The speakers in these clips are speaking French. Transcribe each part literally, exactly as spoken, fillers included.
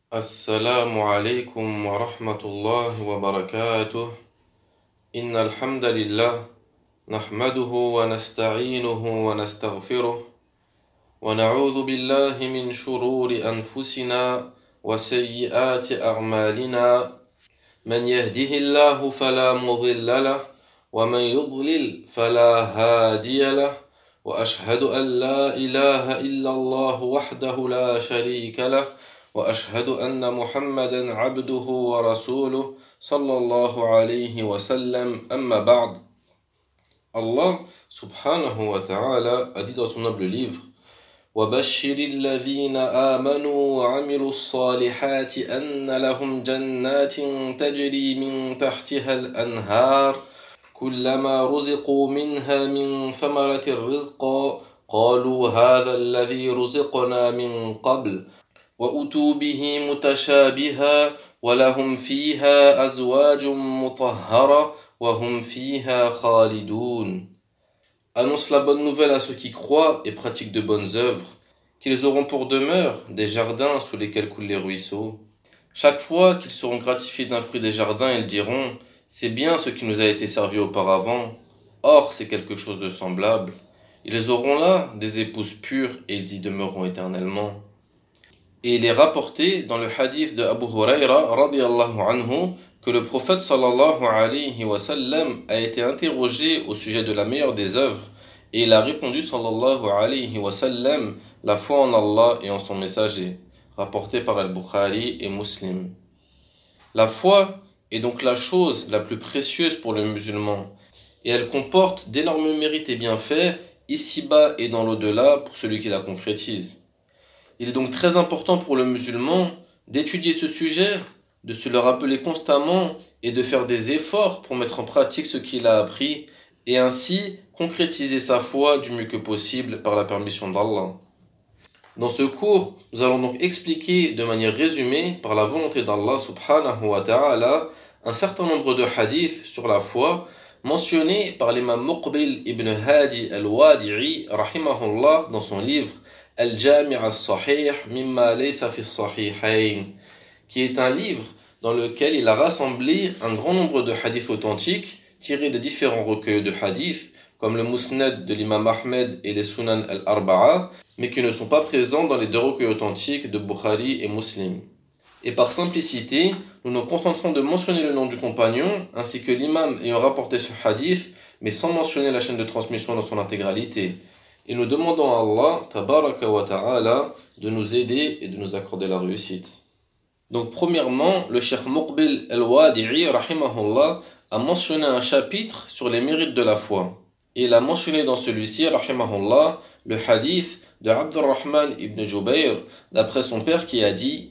السلام عليكم ورحمة الله وبركاته. إن الحمد لله نحمده ونستعينه ونستغفره ونعوذ بالله من شرور أنفسنا وسيئات أعمالنا. من يهده الله فلا مضل له ومن يضلل فلا هادي له وأشهد أن لا إله إلا الله وحده لا شريك له وأشهد أن محمدا عبده ورسوله صلى الله عليه وسلم. أما بعد. Allah subhanahu wa ta'ala a dit dans son noble livre: وَبَشِّرِ الَّذِينَ آمَنُوا وَعَمِلُوا الصَّالِحَاتِ أَنَّ لَهُمْ جَنَّاتٍ تَجْرِي مِنْ تَحْتِهَا الْأَنْهَارُ كُلَّمَا رُزِقُوا مِنْهَا مِنْ ثَمَرَةٍ رِزْقًا قَالُوا هَذَا الَّذِي رُزِقْنَا مِنْ قَبْلُ وَأُتُوا بِهِ مُتَشَابِهًا وَلَهُمْ فِيهَا أَزْوَاجٌ مُطَهَّرَةٌ وَهُمْ فِيهَا خَالِدُونَ. Annonce la bonne nouvelle à ceux qui croient et pratiquent de bonnes œuvres, qu'ils auront pour demeure des jardins sous lesquels coulent les ruisseaux. Chaque fois qu'ils seront gratifiés d'un fruit des jardins, ils diront: c'est bien ce qui nous a été servi auparavant. Or, c'est quelque chose de semblable. Ils auront là des épouses pures et ils y demeureront éternellement. Et il est rapporté dans le hadith de Abu Huraira radiyallahu anhu que le prophète sallallahu alayhi wa sallam a été interrogé au sujet de la meilleure des œuvres et il a répondu sallallahu alayhi wa sallam: la foi en Allah et en son messager, rapporté par Al-Bukhari et Muslim. La foi est donc la chose la plus précieuse pour le musulman et elle comporte d'énormes mérites et bienfaits ici-bas et dans l'au-delà pour celui qui la concrétise. Il est donc très important pour le musulman d'étudier ce sujet, de se le rappeler constamment et de faire des efforts pour mettre en pratique ce qu'il a appris et ainsi concrétiser sa foi du mieux que possible par la permission d'Allah. Dans ce cours, nous allons donc expliquer de manière résumée, par la volonté d'Allah subhanahu wa ta'ala, un certain nombre de hadiths sur la foi mentionnés par l'imam Muqbil ibn Hadi al-Wadi'i rahimahullah dans son livre Al-Jami' al-Sahih mimma laysa fi as-sahihayn, qui est un livre dans lequel il a rassemblé un grand nombre de hadiths authentiques tirés de différents recueils de hadiths, comme le Musnad de l'imam Ahmed et les Sunan al-Arba'a, mais qui ne sont pas présents dans les deux recueils authentiques de Bukhari et Muslim. Et par simplicité, nous nous contenterons de mentionner le nom du compagnon, ainsi que l'imam ayant rapporté ce hadith, mais sans mentionner la chaîne de transmission dans son intégralité. Et nous demandons à Allah, tabaraka wa ta'ala, de nous aider et de nous accorder la réussite. Donc premièrement, le cheikh Muqbil al-Wadi'i, rahimahullah, a mentionné un chapitre sur les mérites de la foi. Et il a mentionné dans celui-ci, rahimahullah, le hadith de Abdurrahman ibn Jubayr, d'après son père qui a dit: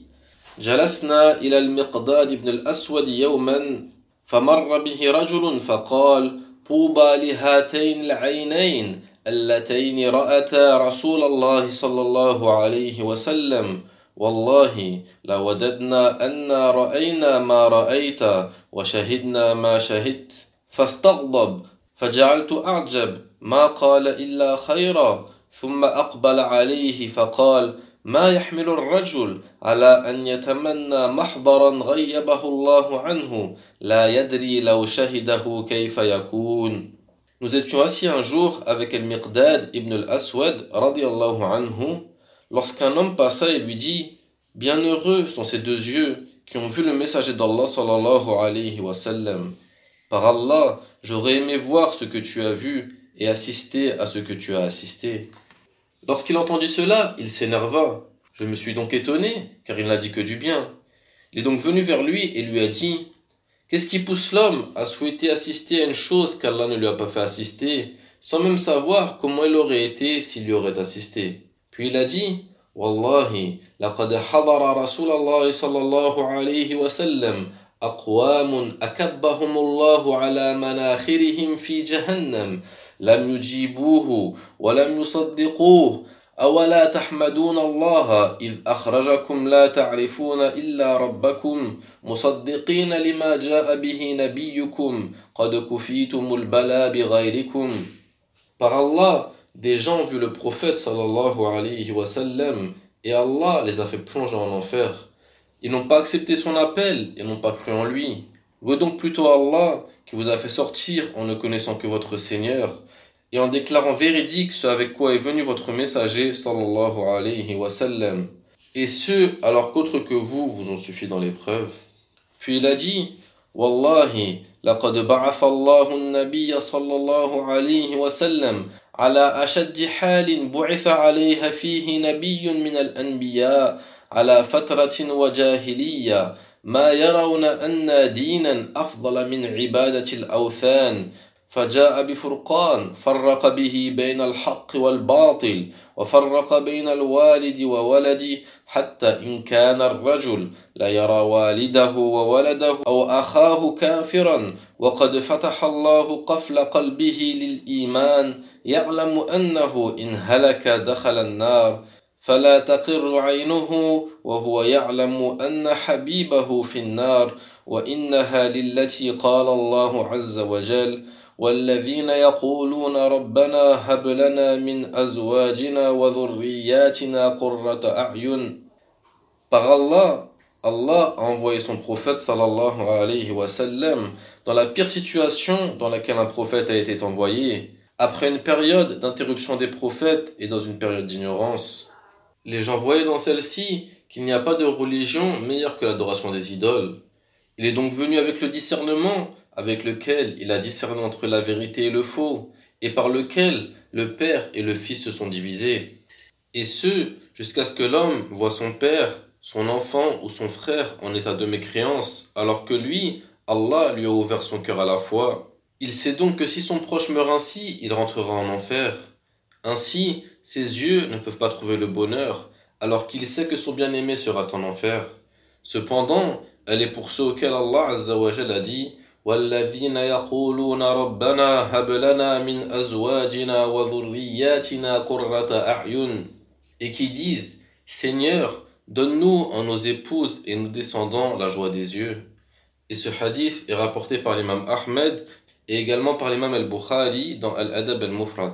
جلسنا إلى المقداد بن الأسود يوما فمر به رجل فقال طوبى لهاتين العينين اللتين رأتا رسول الله صلى الله عليه وسلم والله لوددنا أنا رأينا ما رأيت وشهدنا ما شهدت فاستغضب فجعلت أعجب ما قال إلا خيرا ثم أقبل عليه فقال ما يحمل الرجل على أن يتمنى محضرا غيبه الله عنه لا يدري لو شهده كيف يكون. Nous étions assis un jour avec Al-Miqdad ibn al-Aswad radiyallahu anhu lorsqu'un homme passa et lui dit: bienheureux sont ces deux yeux qui ont vu le messager d'Allah sallallahu alayhi wa sallam. Par Allah, j'aurais aimé voir ce que tu as vu et assister à ce que tu as assisté. Lorsqu'il entendit cela, il s'énerva. Je me suis donc étonné, car il n'a dit que du bien. Il est donc venu vers lui et lui a dit: qu'est-ce qui pousse l'homme à souhaiter assister à une chose qu'Allah ne lui a pas fait assister, sans même savoir comment il aurait été s'il lui aurait assisté? Puis il a dit: Wallahi, laqad hadara Rasulallah sallallahu alayhi wa sallam aqwamun akabbahumullahu ala manakhirihim fi jahannam lam yujibuhu wa lam yusaddiquhu أولا تحمدون الله إذ أخرجكم لا تعرفون إلا ربكم مصدقين لما جاء به نبيكم قد كفيتم البلاء بغيركم. Par Allah, des gens ont vu le prophète sallallahu alayhi wa sallam et Allah les a fait plonger en enfer. Ils n'ont pas accepté son appel et n'ont pas cru en lui. Louez donc plutôt Allah qui vous a fait sortir en ne connaissant que votre Seigneur et en déclarant véridique ce avec quoi est venu votre messager sallallahu alayhi wa sallam. Et ce, alors qu'autre que vous vous ont suffi dans l'épreuve. Puis il a dit, Wallahi, laqad ba'atha Allahu an-nabiyya sallallahu alayhi wa sallam ala ashaddi halin bu'itha alayha fihi nabiyyun min al-anbiya ala fatratin wa jahiliyya ma yarawna anna dinan afdala min ibadati al-awthan فجاء بفرقان فرق به بين الحق والباطل وفرق بين الوالد وولده حتى إن كان الرجل لا يرى والده وولده أو أخاه كافرا وقد فتح الله قفل قلبه للإيمان يعلم أنه إن هلك دخل النار فلا تقر عينه وهو يعلم أن حبيبه في النار وإنها للتي قال الله عز وجل والذين يقولون ربنا هب لنا من أزواجنا وذرياتنا قرة أعين. Par Allah, Allah a envoyé son prophète sallallahu alayhi wa sallam dans la pire situation dans laquelle un prophète a été envoyé, après une période d'interruption des prophètes et dans une période d'ignorance. Les gens voyaient dans celle-ci qu'il n'y a pas de religion meilleure que l'adoration des idoles. Il est donc venu avec le discernement, avec lequel il a discerné entre la vérité et le faux, et par lequel le père et le fils se sont divisés. Et ce, jusqu'à ce que l'homme voie son père, son enfant ou son frère en état de mécréance, alors que lui, Allah lui a ouvert son cœur à la foi. Il sait donc que si son proche meurt ainsi, il rentrera en enfer. Ainsi, ses yeux ne peuvent pas trouver le bonheur, alors qu'il sait que son bien-aimé sera en enfer. Cependant, elle est pour ceux auxquels Allah Azza wa Jalla a dit وَالَّذِينَ يَقُولُونَ رَبَّنَا هَبْ لَنَا مِنْ أَزْوَاجِنَا وَذُرِّيَّاتِنَا قُرَّةَ أَعْيُنٍ et qui disent Seigneur, donne-nous en nos épouses et nos descendants la joie des yeux. Et ce hadith est rapporté par l'imam Ahmed et également par l'imam al-Bukhari dans Al-Adab al-Mufrad.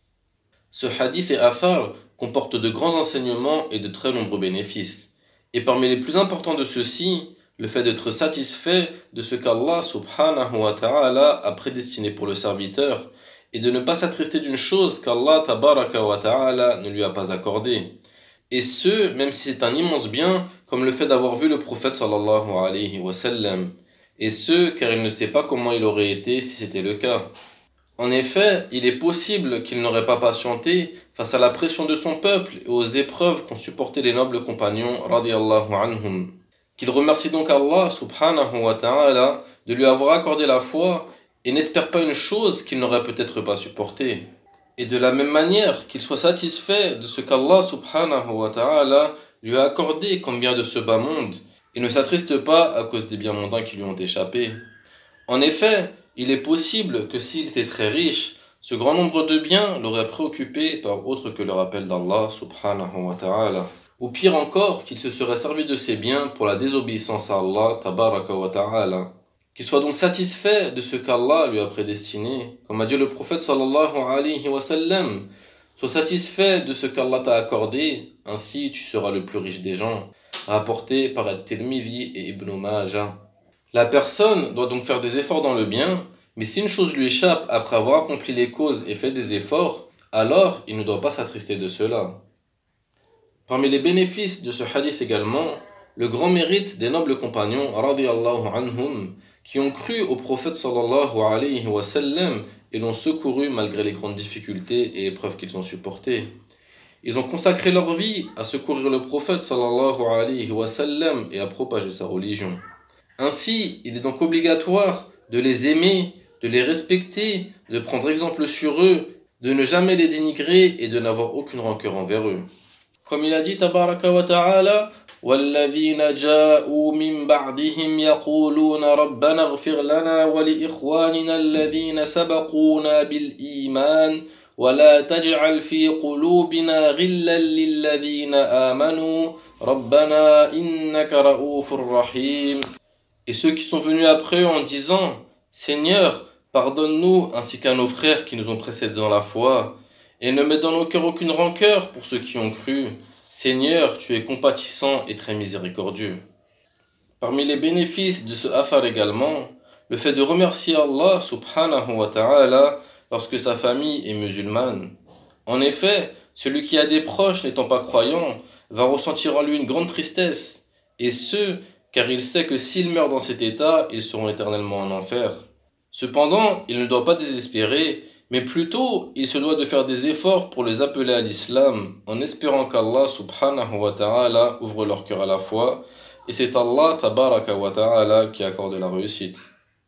Ce hadith et athar comporte de grands enseignements et de très nombreux bénéfices. Et parmi les plus importants de ceux-ci, le fait d'être satisfait de ce qu'Allah subhanahu wa ta'ala a prédestiné pour le serviteur et de ne pas s'attrister d'une chose qu'Allah tabaraka wa ta'ala ne lui a pas accordée. Et ce, même si c'est un immense bien, comme le fait d'avoir vu le prophète sallallahu alayhi wa sallam. Et ce, car il ne sait pas comment il aurait été si c'était le cas. En effet, il est possible qu'il n'aurait pas patienté face à la pression de son peuple et aux épreuves qu'ont supporté les nobles compagnons radiyallahu anhum. Qu'il remercie donc Allah subhanahu wa ta'ala de lui avoir accordé la foi et n'espère pas une chose qu'il n'aurait peut-être pas supportée. Et de la même manière qu'il soit satisfait de ce qu'Allah subhanahu wa ta'ala lui a accordé comme bien de ce bas monde et ne s'attriste pas à cause des biens mondains qui lui ont échappé. En effet, il est possible que s'il était très riche, ce grand nombre de biens l'aurait préoccupé par autre que le rappel d'Allah subhanahu wa ta'ala. Ou pire encore, qu'il se serait servi de ses biens pour la désobéissance à Allah tabaraka wa ta'ala. Qu'il soit donc satisfait de ce qu'Allah lui a prédestiné. Comme a dit le prophète sallallahu alayhi wa sallam, sois satisfait de ce qu'Allah t'a accordé, ainsi tu seras le plus riche des gens. Rapporté par At-Tirmidhi et Ibn Majah. La personne doit donc faire des efforts dans le bien, mais si une chose lui échappe après avoir accompli les causes et fait des efforts, alors il ne doit pas s'attrister de cela. Parmi les bénéfices de ce hadith également, le grand mérite des nobles compagnons radiyallahu anhum qui ont cru au prophète sallallahu alayhi wa sallam et l'ont secouru malgré les grandes difficultés et épreuves qu'ils ont supportées. Ils ont consacré leur vie à secourir le prophète sallallahu alayhi wa sallam et à propager sa religion. Ainsi, il est donc obligatoire de les aimer, de les respecter, de prendre exemple sur eux, de ne jamais les dénigrer et de n'avoir aucune rancœur envers eux. Comme il a dit tabaraka wa ta'ala والذين جاءوا من بعدهم يقولون ربنا اغفر لنا ولإخواننا الذين سبقونا بالإيمان ولا تجعل في قلوبنا غلا للذين آمنوا ربنا إنك رؤوف رحيم. Et ceux qui sont venus après eux en disant Seigneur, pardonne-nous ainsi qu'à nos frères qui nous ont précédés dans la foi et ne mets dans nos cœurs aucune rancœur pour ceux qui ont cru. Seigneur, tu es compatissant et très miséricordieux. Parmi les bénéfices de ce athar également, le fait de remercier Allah subhanahu wa ta'ala lorsque sa famille est musulmane. En effet, celui qui a des proches n'étant pas croyants va ressentir en lui une grande tristesse, et ce, car il sait que s'il meurt dans cet état, ils seront éternellement en enfer. Cependant, il ne doit pas désespérer, mais plutôt il se doit de faire des efforts pour les appeler à l'islam, en espérant qu'Allah subhanahu wa ta'ala ouvre leur cœur à la foi, et c'est Allah tabaraka wa ta'ala qui accorde la réussite.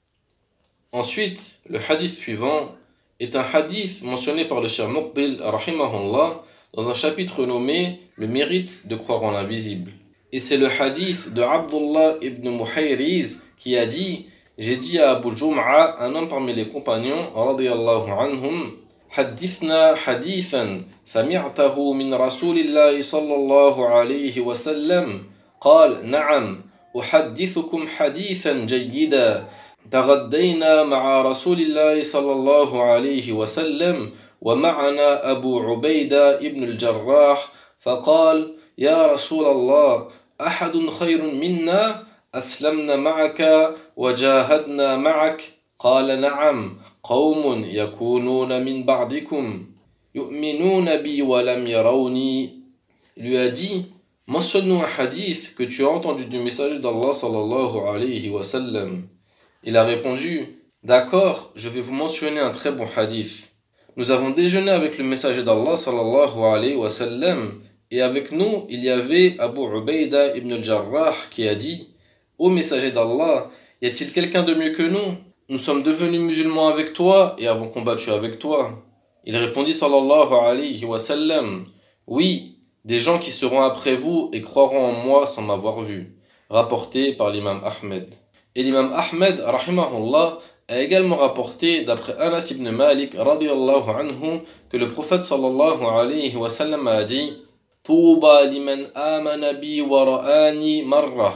Ensuite, le hadith suivant est un hadith mentionné par le Cheikh Muqbil rahimahullah dans un chapitre nommé « Le mérite de croire en l'invisible ». Et c'est le hadith de Abdullah ibn Muhayriz qui a dit « J'ai dit à Abu Jum'a, un homme parmi les compagnons, radiyallahu anhum, حدثنا حديثا سمعته من رسول الله صلى الله عليه وسلم قال نعم أحدثكم حديثا جيدا تغدينا مع رسول الله صلى الله عليه وسلم ومعنا أبو عبيدة ابن الجراح فقال يا رسول الله أحد خير منا أسلمنا معك وجاهدنا معك قال نعم قوم يكونون من بعدكم يؤمنون بي ولم يروني. Il lui a dit, mentionne-nous un hadith que tu as entendu du messager d'Allah sallallahu alayhi wa sallam. Il a répondu, d'accord, je vais vous mentionner un très bon hadith. Nous avons déjeuné avec le messager d'Allah sallallahu alayhi wa sallam, et avec nous il y avait Abu Ubaida ibn al-Jarrah qui a dit, ô messager d'Allah, y a-t-il quelqu'un de mieux que nous? Nous sommes devenus musulmans avec toi et avons combattu avec toi. Il répondit sallallahu alayhi wa sallam, oui, des gens qui seront après vous et croiront en moi sans m'avoir vu. Rapporté par l'imam Ahmed. Et l'imam Ahmed, rahimahullah, a également rapporté d'après Anas ibn Malik, radiyallahu anhu, que le prophète sallallahu alayhi wa sallam a dit Touba liman amana bi wa ra'ani marrah.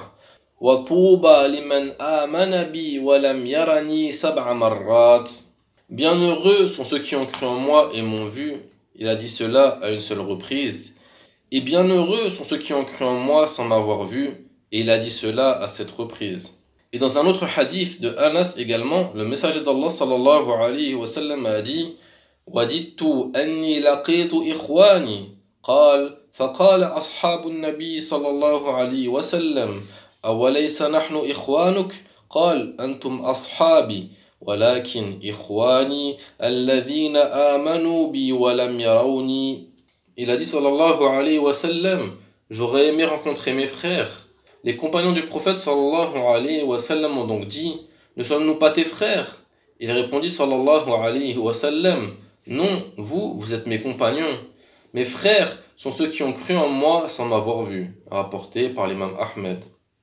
Bienheureux sont ceux qui ont cru en moi et m'ont vu. Il a dit cela à une seule reprise. Et bienheureux sont ceux qui ont cru en moi sans m'avoir vu. Et il a dit cela à cette reprise. Et dans un autre hadith de Anas également, le messager d'Allah sallallahu alayhi wa sallam a dit Wadittu anni laqitu ikhwani. قال فقال أصحاب النبي صلى الله عليه وسلم أوليس نحن إخوانك؟ قال أنتم أصحابي ولكن إخواني الذين آمنوا بي ولم يروني. Il a dit sallallahu alayhi wa sallam, j'aurais aimé rencontrer mes frères. Les compagnons du prophète sallallahu alayhi wa sallam ont donc dit, ne sommes-nous pas tes frères? Il répondit sallallahu alayhi wa sallam, non, vous, vous êtes mes compagnons. Mes frères sont ceux qui ont cru en moi sans m'avoir vu. Rapporté par l'imam Ahmed.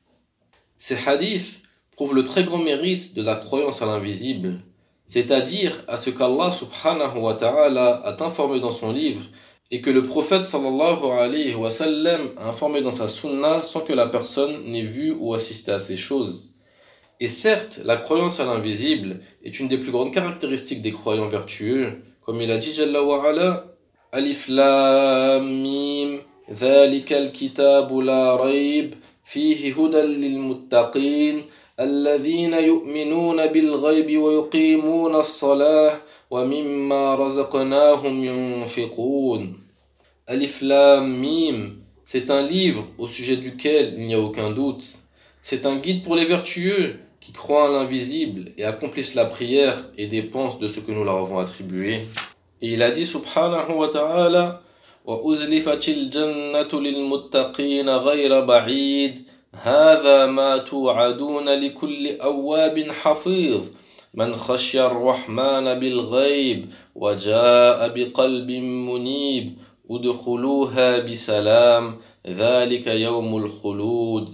Ces hadiths prouvent le très grand mérite de la croyance à l'invisible, c'est-à-dire à ce qu'Allah subhanahu wa ta'ala a informé dans son livre et que le prophète sallallahu alayhi wa sallam a informé dans sa sunna sans que la personne n'ait vu ou assisté à ces choses. Et certes, la croyance à l'invisible est une des plus grandes caractéristiques des croyants vertueux, comme il a dit Jalla wa ala, Alif Lam Mim, ذلك الكتاب لا ريب فيه هدى للمتقين الذين يؤمنون بالغيب ويقيمون الصلاة ومما رزقناهم ينفقون. Alif Lam Mim, c'est un livre au sujet duquel il n'y a aucun doute. C'est un guide pour les vertueux qui croient en l'invisible et accomplissent la prière et dépensent de ce que nous leur avons attribué. Et il a dit subhanahu wa ta'ala وَأُزْلِفَتِ الْجَنَّةُ لِلْمُتَّقِينَ غَيْرَ بَعِيدٍ هذا ما توعدون لكل أواب حفيظ من خشي الرحمن بالغيب وجاء بقلب منيب ادخلوها بسلام ذلك يوم الخلود.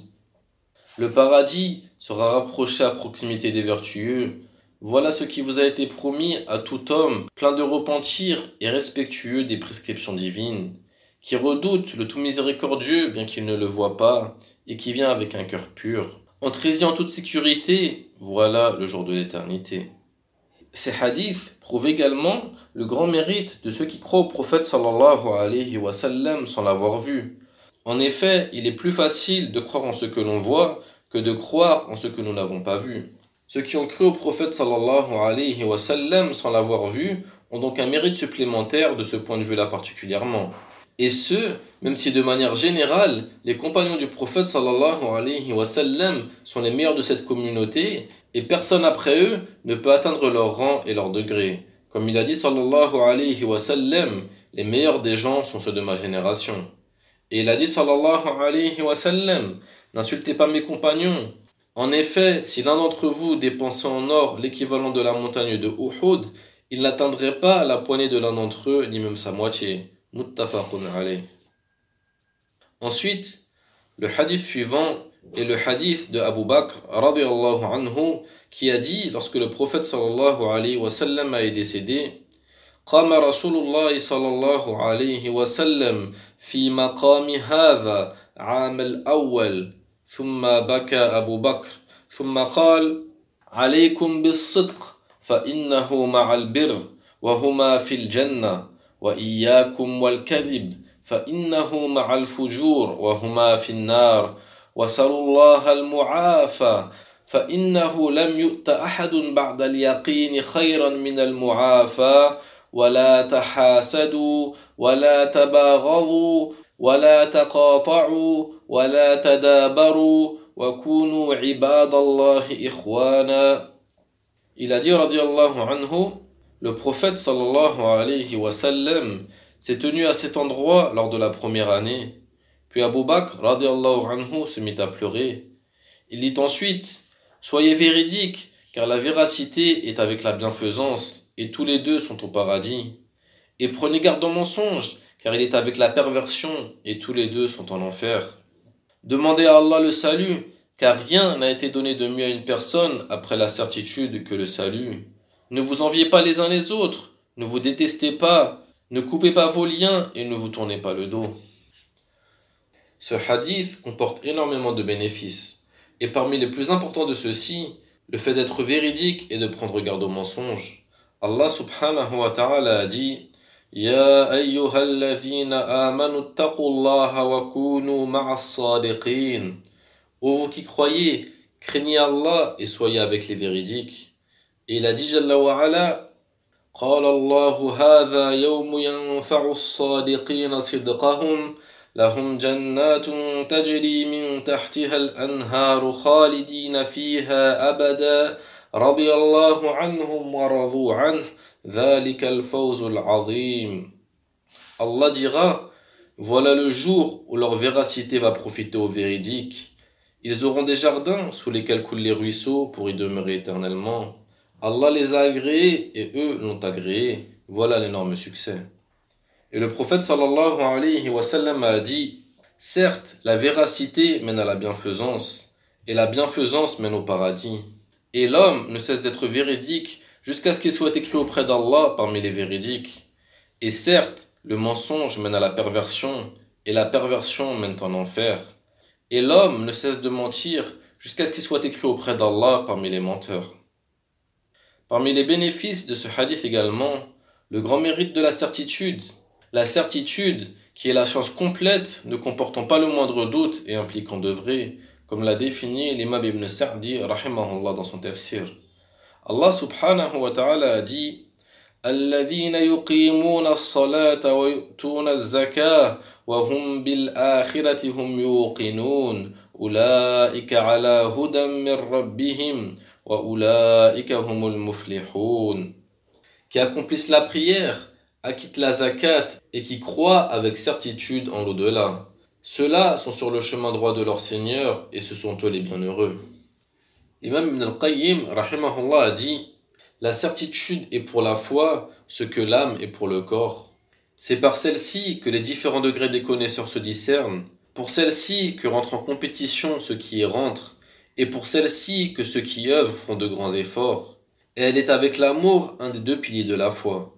Le paradis sera rapproché à proximité des vertueux. Voilà ce qui vous a été promis à tout homme plein de repentir et respectueux des prescriptions divines, qui redoute le tout miséricordieux bien qu'il ne le voie pas, et qui vient avec un cœur pur. Entrez-y en toute sécurité, voilà le jour de l'éternité. Ces hadiths prouvent également le grand mérite de ceux qui croient au prophète sallallahu alayhi wa sallam sans l'avoir vu. En effet, il est plus facile de croire en ce que l'on voit que de croire en ce que nous n'avons pas vu. Ceux qui ont cru au prophète sallallahu alayhi wa sallam sans l'avoir vu ont donc un mérite supplémentaire de ce point de vue-là particulièrement. Et ce, même si de manière générale, les compagnons du prophète sallallahu alayhi wa sallam sont les meilleurs de cette communauté et personne après eux ne peut atteindre leur rang et leur degré. Comme il a dit sallallahu alayhi wa sallam, les meilleurs des gens sont ceux de ma génération. Et il a dit sallallahu alayhi wa sallam, n'insultez pas mes compagnons. En effet, si l'un d'entre vous dépensait en or l'équivalent de la montagne de Uhud, il n'atteindrait pas la poignée de l'un d'entre eux, ni même sa moitié. Muttafaqun alayh. Ensuite, le hadith suivant est le hadith de Abu Bakr radiyallahu anhu qui a dit, lorsque le prophète sallallahu alayhi wa sallam est décédé, قام رسول الله صلى الله عليه وسلم في مقام هذا عام الأول ثم بكى أبو بكر ثم قال عليكم بالصدق فإنه مع البر وهما في الجنة وإياكم والكذب فإنه مع الفجور وهما في النار وسلوا الله المعافى فإنه لم يؤت أحد بعد اليقين خيرا من المعافى ولا تحاسدوا ولا تباغضوا ولا تقاطعوا ولا تدابروا وكونوا عباد الله إخوانا. Il a dit radiyallahu anhu, le prophète sallallahu alayhi wa sallam s'est tenu à cet endroit lors de la première année. Puis Abu Bakr radiyallahu anhu se mit à pleurer. Il dit ensuite, soyez véridiques, car la véracité est avec la bienfaisance, et tous les deux sont au paradis. Et prenez garde au mensonge, car il est avec la perversion, et tous les deux sont en enfer. Demandez à Allah le salut, car rien n'a été donné de mieux à une personne après la certitude que le salut. Ne vous enviez pas les uns les autres, ne vous détestez pas, ne coupez pas vos liens et ne vous tournez pas le dos. Ce hadith comporte énormément de bénéfices, et parmi les plus importants de ceux-ci, le fait d'être véridique et de prendre garde aux mensonges. Allah subhanahu wa ta'ala a dit Ya ayyuhalladhina amanu taqullaha wa kunu ma'as sadiqin. Ô vous qui croyez, craignez Allah et soyez avec les véridiques. Et il a dit Jalla wa ala قال الله هذا يوم ينفع الصادقين صدقهم لهم جنات تجري من تحتها الأنهار خالدين فيها أبدا رضي الله عنهم ورضوا عنه ذلك الفوز العظيم. Allah dira, voilà le jour où leur véracité va profiter aux véridiques. Ils auront des jardins sous lesquels coulent les ruisseaux pour y demeurer éternellement. Allah les a agréés et eux l'ont agréé. Voilà l'énorme succès. Et le prophète sallallahu alayhi wa sallam a dit, certes, la véracité mène à la bienfaisance, et la bienfaisance mène au paradis. Et l'homme ne cesse d'être véridique jusqu'à ce qu'il soit écrit auprès d'Allah parmi les véridiques. Et certes, le mensonge mène à la perversion, et la perversion mène en enfer. Et l'homme ne cesse de mentir jusqu'à ce qu'il soit écrit auprès d'Allah parmi les menteurs. Parmi les bénéfices de ce hadith également, le grand mérite de la certitude. La certitude, qui est la science complète, ne comportant pas le moindre doute et impliquant de vrai, comme l'a défini l'imam Ibn Sa'di rahimahullah dans son tafsir. Allah subhanahu wa ta'ala a dit الذين يقيمون الصلاة ويؤتون الزكاة وهم بالآخرة هم يوقنون أولئك على هدى من ربهم وأولئك هم المفلحون. Qui accomplissent la prière, acquittent la zakat et qui croient avec certitude en l'au-delà. Ceux-là sont sur le chemin droit de leur Seigneur et ce sont eux les bienheureux. L'imam Ibn al-Qayyim rahimahullah a dit la certitude est pour la foi ce que l'âme est pour le corps. C'est par celle-ci que les différents degrés des connaisseurs se discernent, pour celle-ci que rentre en compétition ceux qui y rentrent, et pour celle-ci que ceux qui œuvrent font de grands efforts. Et elle est avec l'amour un des deux piliers de la foi.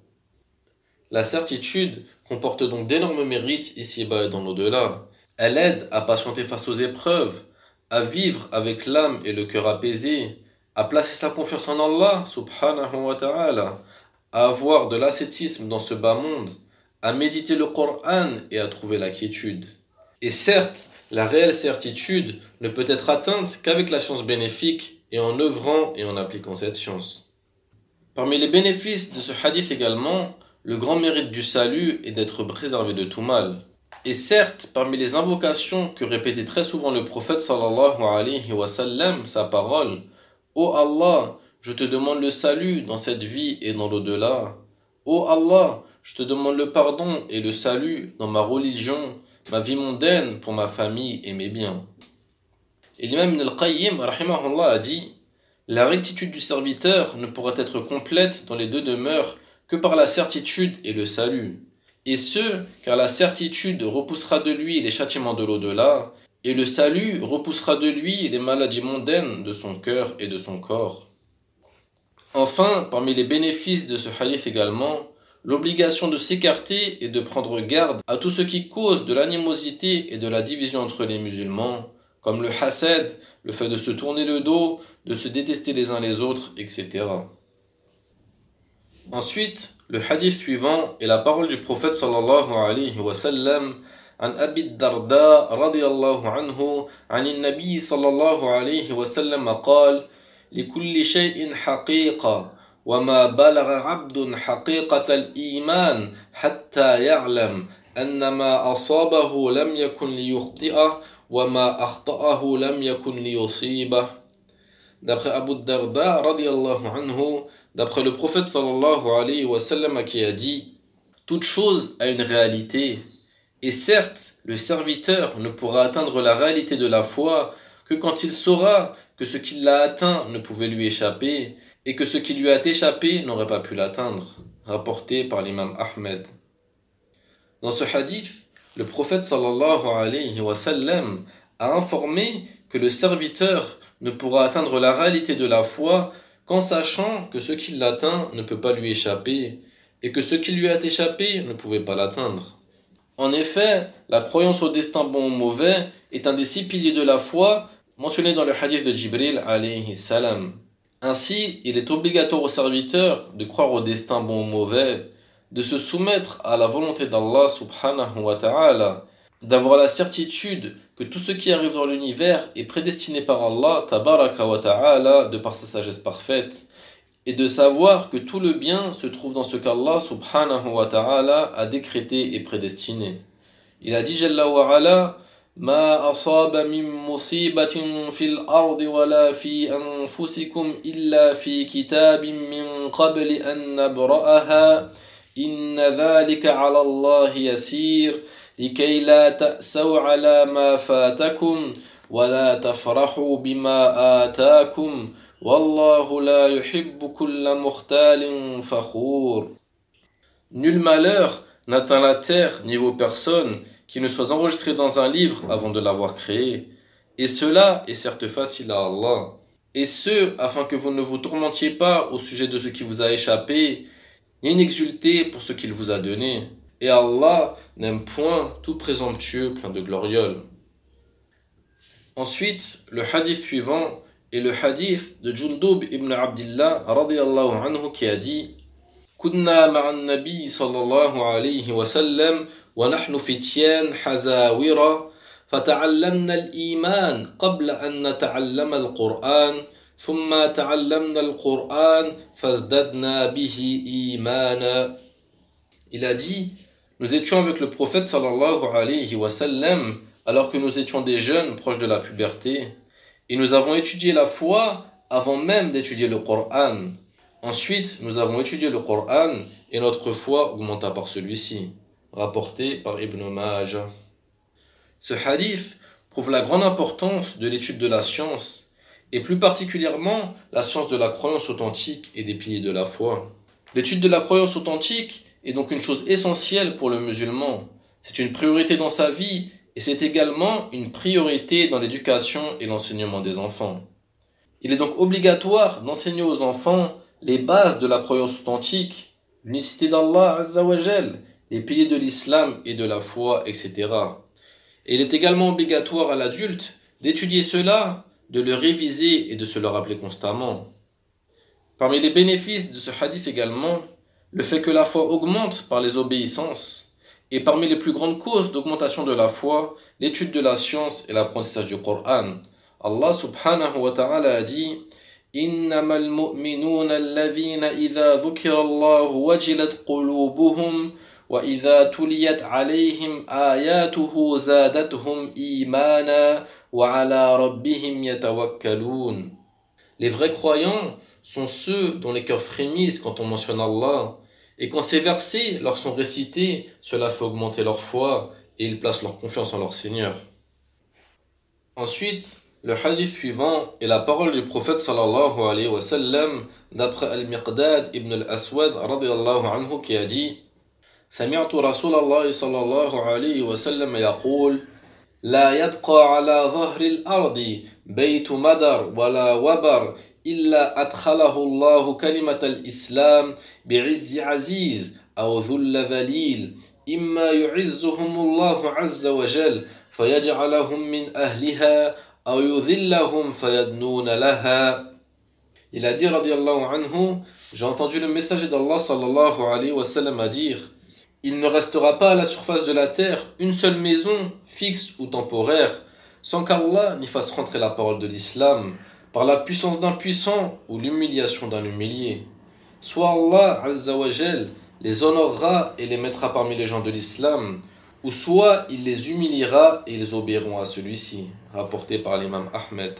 La certitude comporte donc d'énormes mérites ici-bas et dans l'au-delà. Elle aide à patienter face aux épreuves, à vivre avec l'âme et le cœur apaisé, à placer sa confiance en Allah, subhanahu wa ta'ala, à avoir de l'ascétisme dans ce bas monde, à méditer le Coran et à trouver la quiétude. Et certes, la réelle certitude ne peut être atteinte qu'avec la science bénéfique et en œuvrant et en appliquant cette science. Parmi les bénéfices de ce hadith également, le grand mérite du salut est d'être préservé de tout mal. Et certes, parmi les invocations que répétait très souvent le prophète sallallahu alayhi wa sallam, sa parole, « Ô Allah, je te demande le salut dans cette vie et dans l'au-delà. Ô Allah, je te demande le pardon et le salut dans ma religion, ma vie mondaine, pour ma famille et mes biens. » Et l'imam Ibn al-Qayyim, rahimahullah, a dit « La rectitude du serviteur ne pourra être complète dans les deux demeures que par la certitude et le salut. Et ce, car la certitude repoussera de lui les châtiments de l'au-delà, et le salut repoussera de lui les maladies mondaines de son cœur et de son corps. » Enfin, parmi les bénéfices de ce hadith également, l'obligation de s'écarter et de prendre garde à tout ce qui cause de l'animosité et de la division entre les musulmans, comme le hasad, le fait de se tourner le dos, de se détester les uns les autres, et cetera. Ensuite, le hadith suivant est la parole du prophète sallallahu alayhi wa sallam عن أبي الدرداء رضي الله عنه عن النبي صلى الله عليه وسلم قال لكل شيء حقيقة وما بلغ عبد حقيقة الإيمان حتى يعلم أن ما أصابه لم يكن ليخطئه وما أخطأه لم يكن ليصيبه. D'après Abu Darda radiyallahu anhu, d'après le prophète sallallahu alayhi wa sallam qui a dit « Toute chose a une réalité, et certes, le serviteur ne pourra atteindre la réalité de la foi que quand il saura que ce qui l'a atteint ne pouvait lui échapper, et que ce qui lui a échappé n'aurait pas pu l'atteindre. » Rapporté par l'imam Ahmed. Dans ce hadith, le prophète sallallahu alayhi wa sallam a informé que le serviteur ne pourra atteindre la réalité de la foi qu'en sachant que ce qui l'atteint ne peut pas lui échapper, et que ce qui lui a échappé ne pouvait pas l'atteindre. En effet, la croyance au destin bon ou mauvais est un des six piliers de la foi mentionnés dans le hadith de Jibril alayhi salam. Ainsi, il est obligatoire au serviteur de croire au destin bon ou mauvais, de se soumettre à la volonté d'Allah subhanahu wa ta'ala, d'avoir la certitude que tout ce qui arrive dans l'univers est prédestiné par Allah tabaraka wa ta'ala de par sa sagesse parfaite, et de savoir que tout le bien se trouve dans ce qu'Allah subhanahu wa ta'ala a décrété et prédestiné. Il a dit Jalla wa ala ما أصاب من مصيبة في الأرض ولا في أنفسكم إلا في كتاب من قبل أن نبرأها إن ذلك على الله يسير لكي لا تأسوا على ما فاتكم ولا تفرحوا بما آتاكم والله لا يحب كل مختال فخور. Nul malheur n'atteint la terre ni vos personnes qui ne soit enregistré dans un livre avant de l'avoir créé. Et cela est certes facile à Allah. Et ce, afin que vous ne vous tourmentiez pas au sujet de ce qui vous a échappé, ni n'exultez pour ce qu'il vous a donné. Et Allah n'aime point tout présomptueux plein de glorioles. Ensuite, le hadith suivant est le hadith de Jundub ibn Abdillah radiyallahu anhu qui a dit كنا مع النبي صلى الله عليه وسلم ونحن فتيان حزاورة فتعلمنا الإيمان قبل أن نتعلم القرآن ثم تعلمنا القرآن فازددنا به إيمانا. Il a dit, nous étions avec le prophète sallallahu alayhi wa sallam alors que nous étions des jeunes proches de la puberté et nous avons étudié la foi avant même d'étudier le Coran. Ensuite, nous avons étudié le Coran et notre foi augmenta par celui-ci. Rapporté par Ibn Majah. Ce hadith prouve la grande importance de l'étude de la science, et plus particulièrement la science de la croyance authentique et des piliers de la foi. L'étude de la croyance authentique est donc une chose essentielle pour le musulman. C'est une priorité dans sa vie, et c'est également une priorité dans l'éducation et l'enseignement des enfants. Il est donc obligatoire d'enseigner aux enfants les bases de la croyance authentique, l'unicité d'Allah Azza wa Jal, les piliers de l'islam et de la foi, et cetera. Et il est également obligatoire à l'adulte d'étudier cela, de le réviser et de se le rappeler constamment. Parmi les bénéfices de ce hadith également, le fait que la foi augmente par les obéissances, Et parmi les plus grandes causes d'augmentation de la foi, l'étude de la science et l'apprentissage du Coran. Allah subhanahu wa ta'ala a dit إنما المؤمنون الذين إذا ذكر الله وجلت قلوبهم وإذا تليت عليهم آياته زادتهم إيمانا وعلى ربهم يتوكلون. Les vrais croyants sont ceux dont les cœurs frémissent quand on mentionne Allah, et quand ces versets leur sont récités, cela fait augmenter leur foi et ils placent leur confiance en leur Seigneur. Ensuite, le hadith suivant est la parole du prophète sallallahu alayhi wa sallam d'après Al-Miqdad ibn al-Aswad radiyallahu anhu qui a dit سمعت رسول الله صلى الله عليه وسلم يقول لا يبقى على ظهر الأرض بيت مدر ولا وبر إلا أدخله الله كلمة الإسلام بعز عزيز أو ذل ذليل إما يعزهم الله عز وجل فيجعلهم من أهلها أو يذلهم فيدنون لها. Il a dit radiyallahu anhu, j'ai entendu le messager d'Allah sallallahu alayhi wa sallam à dire il ne restera pas à la surface de la terre une seule maison, fixe ou temporaire, sans qu'Allah n'y fasse rentrer la parole de l'islam, par la puissance d'un puissant ou l'humiliation d'un humilié. Soit Allah Azza wa Jal les honorera et les mettra parmi les gens de l'islam, ou soit il les humiliera et ils obéiront à celui-ci, rapporté par l'imam Ahmed.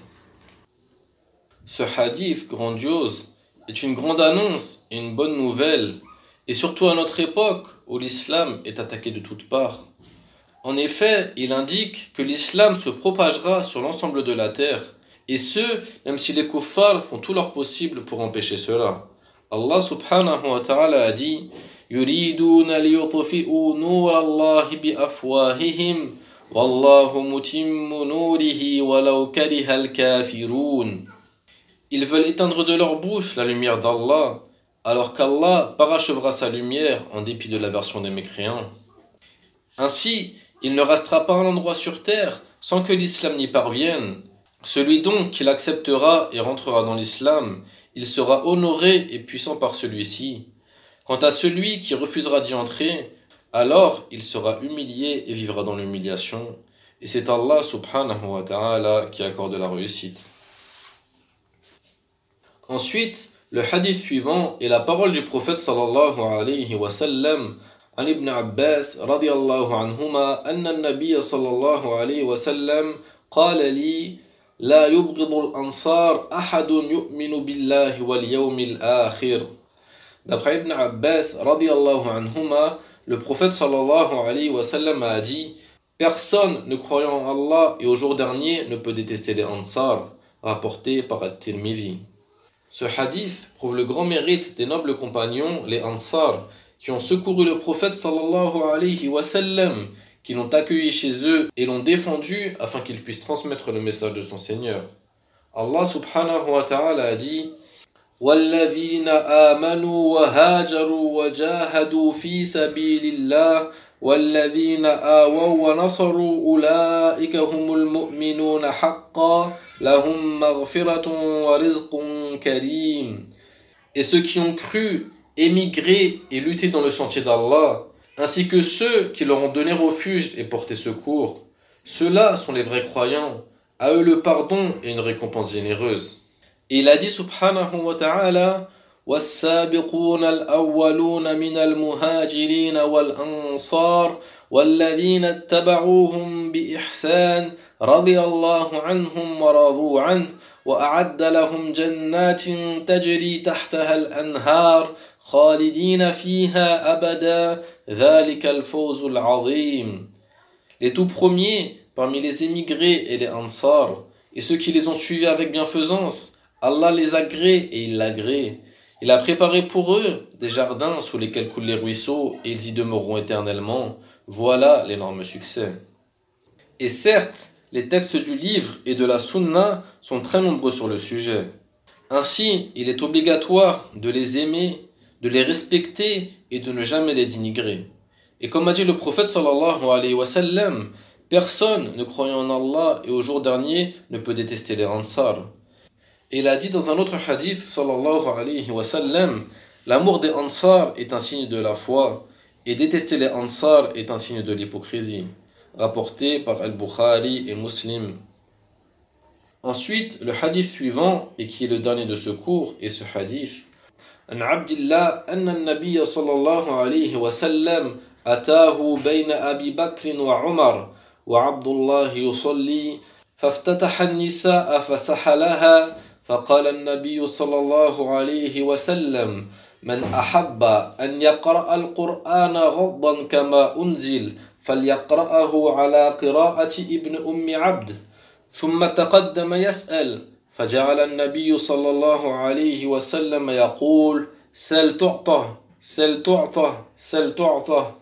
Ce hadith grandiose est une grande annonce et une bonne nouvelle, et surtout à notre époque où l'islam est attaqué de toutes parts. En effet, il indique que l'islam se propagera sur l'ensemble de la terre, et ce, même si les kuffars font tout leur possible pour empêcher cela. Allah subhanahu wa ta'ala a dit يُرِيدُونَ لِيُطْفِئُوا نُورَ اللَّهِ بِأَفْوَاهِهِمْ وَاللَّهُ مُتِمُّ نُورِهِ وَلَوْ كَرِهَ الْكَافِرُونَ. Ils veulent éteindre de leur bouche la lumière d'Allah, alors qu'Allah parachèvera sa lumière en dépit de l'aversion des mécréants. Ainsi, il ne restera pas un endroit sur terre sans que l'islam n'y parvienne. Celui donc qui l'acceptera et rentrera dans l'islam, il sera honoré et puissant par celui-ci. Quant à celui qui refusera d'y entrer, alors il sera humilié et vivra dans l'humiliation. Et c'est Allah subhanahu wa ta'ala qui accorde la réussite. Ensuite, le hadith suivant est la parole du prophète sallallahu alayhi wa sallam عن ابن عباس رضي الله عنهما أن النبي صلى الله عليه وسلم قال لي لا يبغض الأنصار أحد يؤمن بالله واليوم الآخر. D'après Ibn Abbas radiyallahu anhuma, le prophète sallallahu alayhi wa sallam a dit personne ne croyant en Allah et au jour dernier ne peut détester les Ansar, rapporté par At-Tirmidhi. Ce hadith prouve le grand mérite des nobles compagnons, les Ansar, qui ont secouru le prophète sallallahu alayhi wa sallam, qui l'ont accueilli chez eux et l'ont défendu afin qu'il puisse transmettre le message de son Seigneur. Allah subhanahu wa ta'ala a dit وَالَّذِينَ آمَنُوا وَهَاجَرُوا وَجَاهَدُوا فِي سَبِيلِ اللَّهِ وَالَّذِينَ آوَوا وَنَصَرُوا أُولَئِكَ هُمُ الْمُؤْمِنُونَ حَقًّا لَهُمْ مَغْفِرَةٌ وَرِزْقٌ كَرِيمٌ. Et ceux qui ont cru, émigré et lutté dans le sentier d'Allah, ainsi que ceux qui leur ont donné refuge et porté secours, ceux-là sont les vrais croyants, à eux le pardon et une récompense généreuse. Et il a dit subhanahu wa ta'ala والسابقون الأولون من المهاجرين والأنصار والذين اتبعوهم بإحسان رضي الله عنهم ورضوا عنه وأعد لهم جنات تجري تحتها الأنهار خالدين فيها أبدا ذلك الفوز العظيم. Les tout premiers parmi les émigrés et les Ansar et ceux qui les ont suivis avec bienfaisance, Allah les agrée et il l'agrée. Il a préparé pour eux des jardins sous lesquels coulent les ruisseaux et ils y demeureront éternellement. Voilà l'énorme succès. Et certes, les textes du livre et de la sunna sont très nombreux sur le sujet. Ainsi, il est obligatoire de les aimer, de les respecter et de ne jamais les dénigrer. Et comme a dit le prophète sallallahu alayhi wa sallam, personne ne croyant en Allah et au jour dernier ne peut détester les Ansar. Et il a dit dans un autre hadith sallallahu alayhi wa sallam, l'amour des Ansar est un signe de la foi, Et détester les Ansar est un signe de l'hypocrisie, rapporté par Al-Bukhari et Muslim. Ensuite, le hadith suivant, et qui est le dernier de ce cours, est ce hadith. عن عبد الله أن النبي صلى الله عليه وسلم أتاه بين أبي بكر وعمر وعبد الله يصلي فافتتح النساء فسحلها فقال النبي صلى الله عليه وسلم من أحب أن يقرأ القرآن غضا كما أنزل فليقرأه على قراءة ابن أم عبد ثم تقدم يسأل فجعل النبي صلى الله عليه وسلم يقول سل تعطه سل تعطه سل تعطه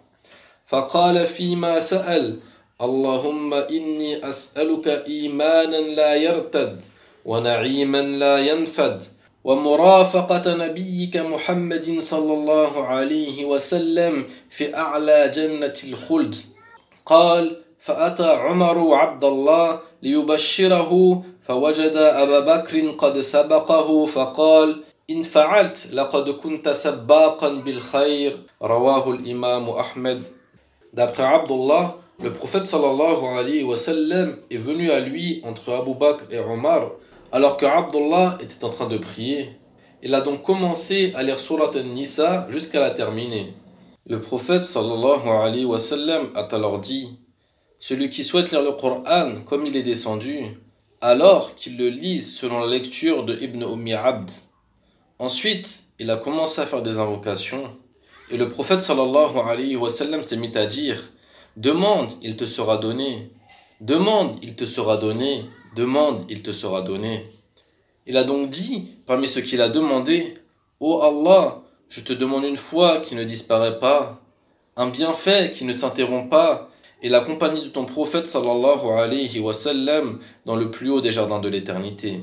فقال فيما سأل اللهم إني أسألك إيمانا لا يرتد ونعيما لا ينفد ومرافقة نبيك محمد صلى الله عليه وسلم في أعلى جنة الخلد قال فأتى عمر عبد الله ليبشره فوجد أبا بكر قد سبقه فقال إن فعلت لقد كنت سباقا بالخير رواه الإمام أحمد. D'après Abdullah, le prophète sallallahu alayhi wa sallam est venu à lui entre Abu Bakr et Omar alors que Abdullah était en train de prier. Il a donc commencé à lire Surat An-Nisa jusqu'à la terminer. Le prophète sallallahu alayhi wa sallam a alors dit: celui qui souhaite lire le Coran comme il est descendu, alors qu'il le lise selon la lecture de Ibn Ummi Abd. Ensuite, il a commencé à faire des invocations, et le prophète sallallahu alayhi wa sallam s'est mis à dire: demande, il te sera donné, demande, il te sera donné, demande, il te sera donné. Il a donc dit, parmi ce qu'il a demandé: ô Allah, je te demande une foi qui ne disparaît pas, un bienfait qui ne s'interrompt pas, et la compagnie de ton prophète sallallahu alayhi wa sallam dans le plus haut des jardins de l'éternité.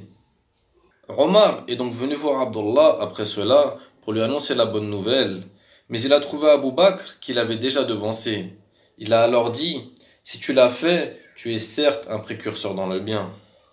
Omar est donc venu voir Abdullah après cela pour lui annoncer la bonne nouvelle, mais il a trouvé Abu Bakr qu'il avait déjà devancé. Il a alors dit: si tu l'as fait, tu es certes un précurseur dans le bien.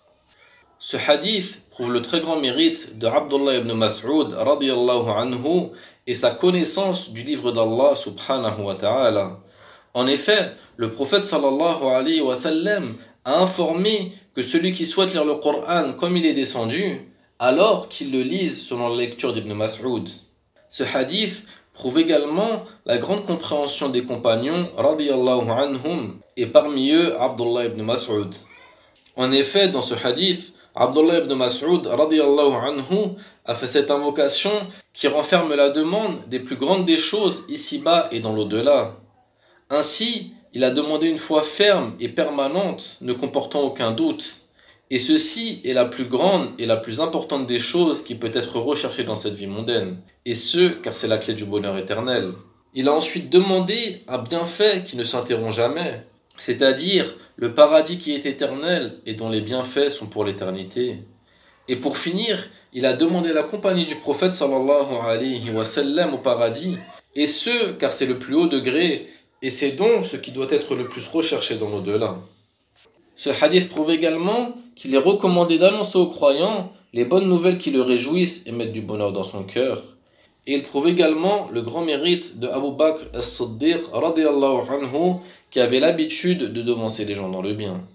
Ce hadith prouve le très grand mérite de Abdullah ibn Mas'ud radiyallahu anhu et sa connaissance du livre d'Allah subhanahu wa ta'ala. En effet, le prophète sallallahu alayhi wa sallam a informé que celui qui souhaite lire le Coran comme il est descendu, alors qu'il le lise selon la lecture d'Ibn Mas'ud. Ce hadith prouve également la grande compréhension des compagnons radiyallahu anhum et parmi eux Abdullah ibn Mas'ud. En effet, dans ce hadith, Abdullah ibn Mas'ud radiyallahu anhu a fait cette invocation qui renferme la demande des plus grandes des choses ici-bas et dans l'au-delà. Ainsi, il a demandé une foi ferme et permanente, ne comportant aucun doute. Et ceci est la plus grande et la plus importante des choses qui peut être recherchée dans cette vie mondaine. Et ce, car c'est la clé du bonheur éternel. Il a ensuite demandé un bienfait qui ne s'interrompt jamais, c'est-à-dire le paradis qui est éternel et dont les bienfaits sont pour l'éternité. Et pour finir, il a demandé la compagnie du prophète sallallahu alayhi wa sallam au paradis, et ce, car c'est le plus haut degré, et c'est donc ce qui doit être le plus recherché dans l'au-delà. Ce hadith prouve également qu'il est recommandé d'annoncer aux croyants les bonnes nouvelles qui le réjouissent et mettent du bonheur dans son cœur. Et il prouve également le grand mérite de Abu Bakr as-Siddiq radiyallahu anhu qui avait l'habitude de devancer les gens dans le bien.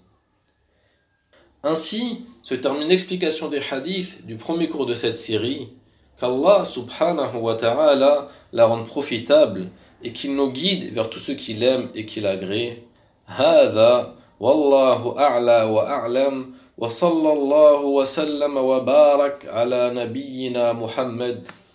Ainsi se termine l'explication des hadiths du premier cours de cette série. Qu'Allah subhanahu wa ta'ala la rende profitable et qu'il nous guide vers tout ce qu'il aime et qu'il agrée. Hada wallahu a'la wa a'lam wa sallallahu wa sallam wa barak ala nabiyyina Muhammad.